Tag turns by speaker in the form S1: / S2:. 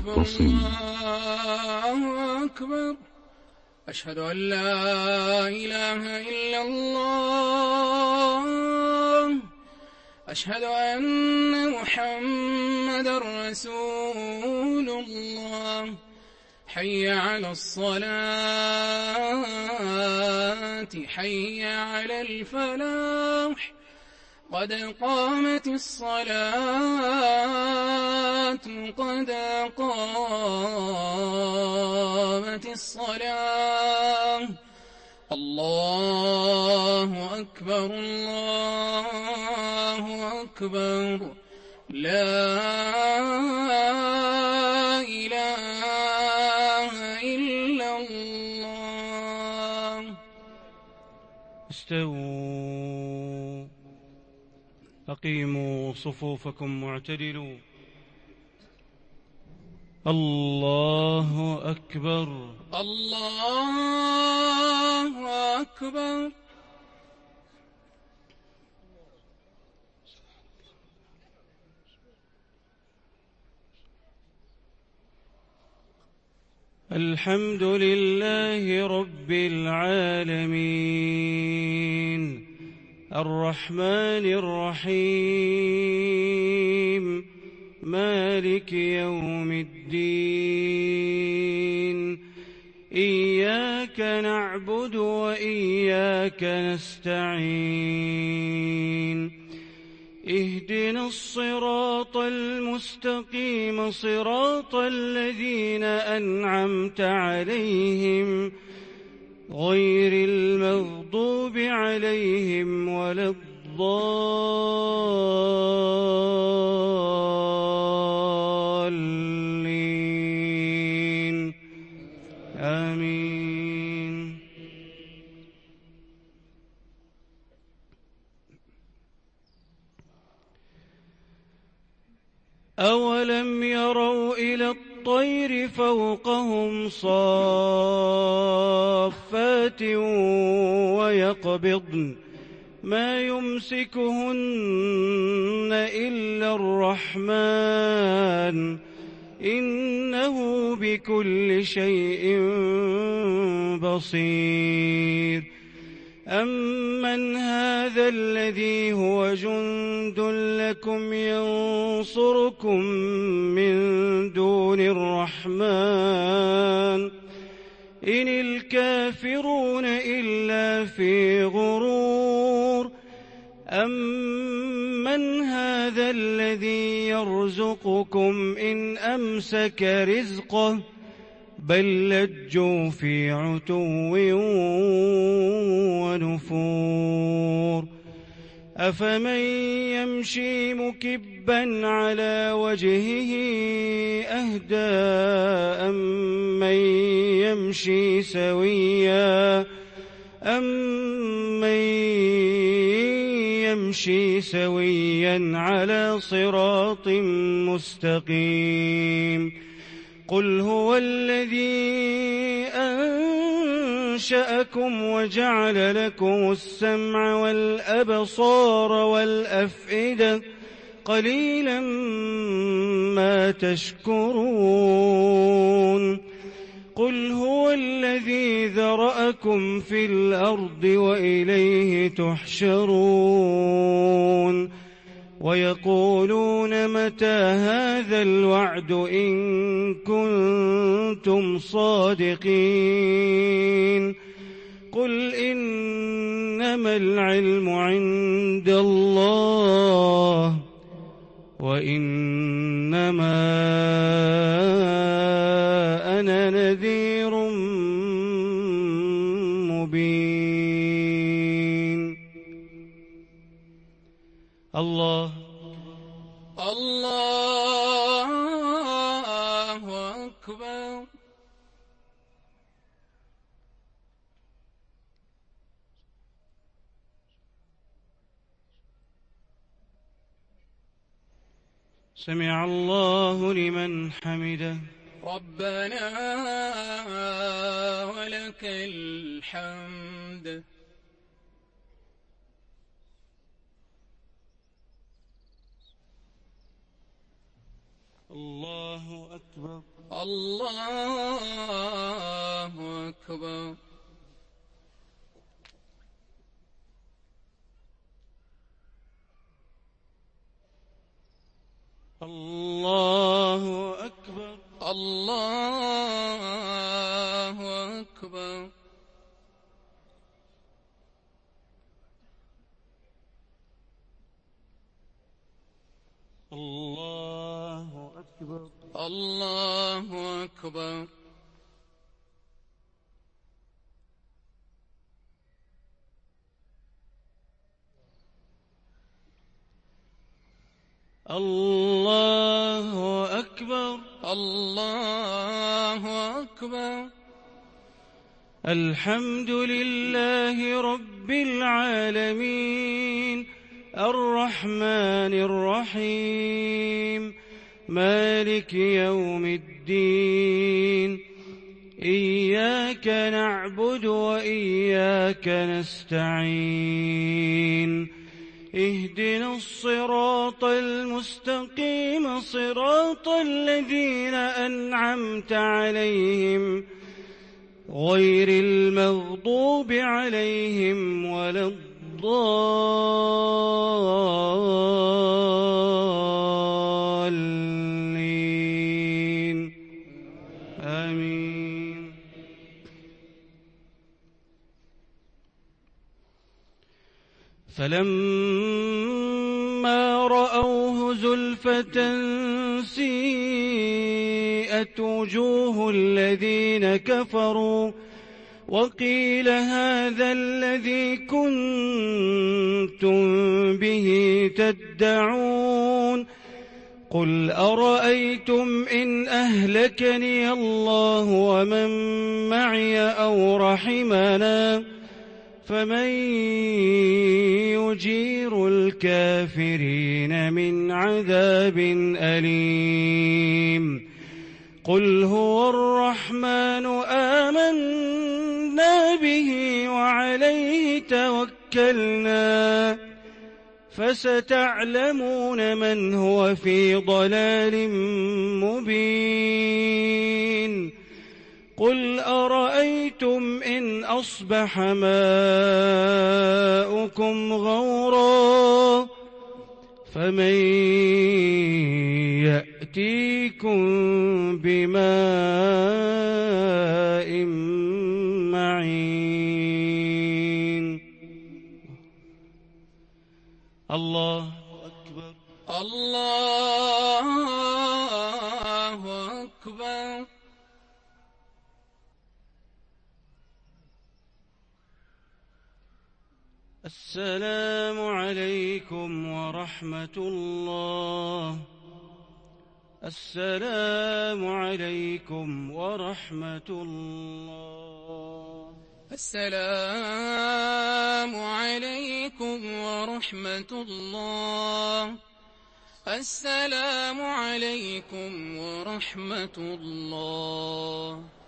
S1: متصل.
S2: الله أكبر. أشهد أن لا إله إلا الله. أشهد أن محمدًا رسول الله. حي على الصلاة، حي على الفلاح، قد قامت الصلاة، قد قامت الصلاة. الله أكبر، الله أكبر، لا إله إلا الله.
S3: استووا، أقيموا صفوفكم واعتدلوا. الله أكبر،
S2: الله أكبر.
S3: الحمد لله رب العالمين، الرحمن الرحيم، مالك يوم الدين. إياك نعبد وإياك نستعين. اهدنا الصراط المستقيم، صراط الذين أنعمت عليهم غير المغضوب عليهم ولا الضالين. آمين. أولم يروا إلى الطير فوقهم صافات ويقبضن ما يمسكهن إلا الرحمن، إنه بكل شيء بصير. أمن هذا الذي هو جند لكم ينصركم من دون الرحمن، إن الكافرون إلا في غرور. أمن هذا الذي يرزقكم إن أمسك رزقه، بل لجوا في عتو ونفور. أفمن يمشي مكبا على وجهه أهدى أمن يمشي سويا على صراط مستقيم. قل هو الذي أنشأكم وجعل لكم السمع والأبصار والأفئدة، قليلا ما تشكرون. قل هو الذي ذرأكم في الأرض وإليه تحشرون. ويقولون متى هذا الوعد إن كنتم صادقين. قل إنما العلم عند الله، وإنما أنا نذير مبين. الله
S2: أكبر.
S3: سمع الله لمن حمده.
S2: ربنا ولك الحمد.
S3: الله أكبر.
S2: الله أكبر.
S3: الله أكبر.
S2: الله أكبر.
S3: الله أكبر.
S2: الله أكبر.
S3: الله أكبر.
S2: الله أكبر.
S3: الحمد لله رب العالمين الرحمن الرحيم مالك يوم الدين إياك نعبد وإياك نستعين اهدنا الصراط المستقيم صراط الذين أنعمت عليهم غير المغضوب عليهم ولا الضالين آمين. فلما رأوه زلفة سيئت وجوه الذين كفروا وقيل هذا الذي كنتم به تدعون قل أرأيتم إن أهلكني الله ومن معي أو رحمنا فمن يجير الكافرين من عذاب أليم قل هو الرحمن آمنا به وعليه توكلنا فستعلمون من هو في ضلال مبين قل أرأيتم إن أصبح ماؤكم غورا فمن يأتيكم بماء معين. الله أكبر.
S2: الله أكبر.
S3: السلام عليكم ورحمة الله. السلام عليكم ورحمة الله.
S2: السلام عليكم ورحمة الله. السلام عليكم ورحمة الله.